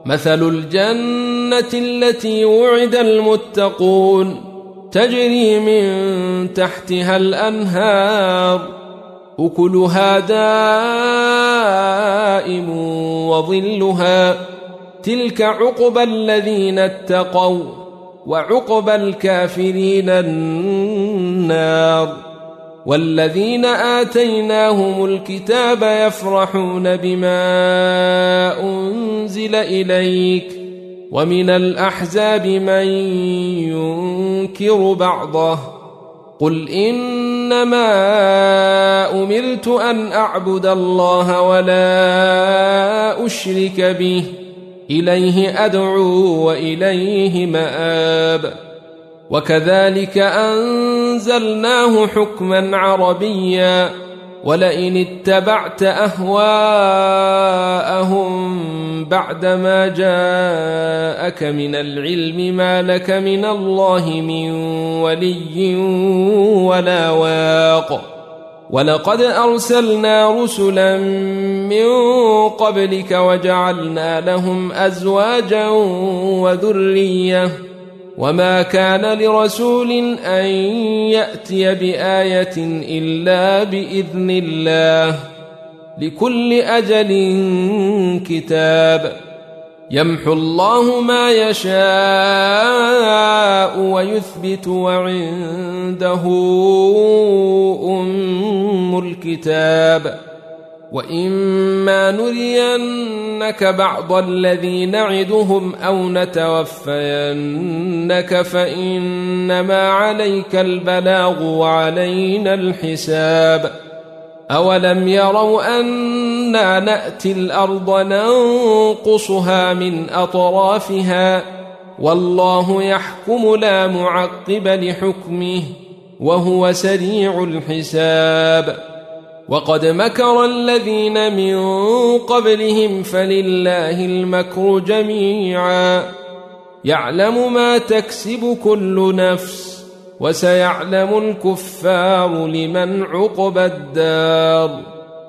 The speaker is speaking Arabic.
مثل الجنة التي وعد المتقون تجري من تحتها الأنهار أكلها دائم وظلها تلك عقبى الذين اتقوا وعقبى الكافرين النار والذين آتيناهم الكتاب يفرحون بما أنزل إليك ومن الأحزاب من ينكر بعضه قل إنما أمرت أن أعبد الله ولا أشرك به إليه أدعو وإليه مآب وكذلك أنزلناه حكما عربيا ولئن اتبعت أهواءهم بعدما جاءك من العلم ما لك من الله من ولي ولا واق ولقد أرسلنا رسلا من قبلك وجعلنا لهم أزواجا وذرية وما كان لرسول أن يأتي بآية إلا بإذن الله لكل أجل كتاب يمحو الله ما يشاء ويثبت وعنده أم الكتاب وإما نرينك بعض الذي نعدهم أو نتوفينك فإنما عليك البلاغ وعلينا الحساب أولم يروا أنا نأتي الأرض ننقصها من أطرافها والله يحكم لا معقب لحكمه وهو سريع الحساب وقد مكر الذين من قبلهم فلله المكر جميعا يعلم ما تكسب كل نفس وسيعلم الكفار لمن عقبى الدار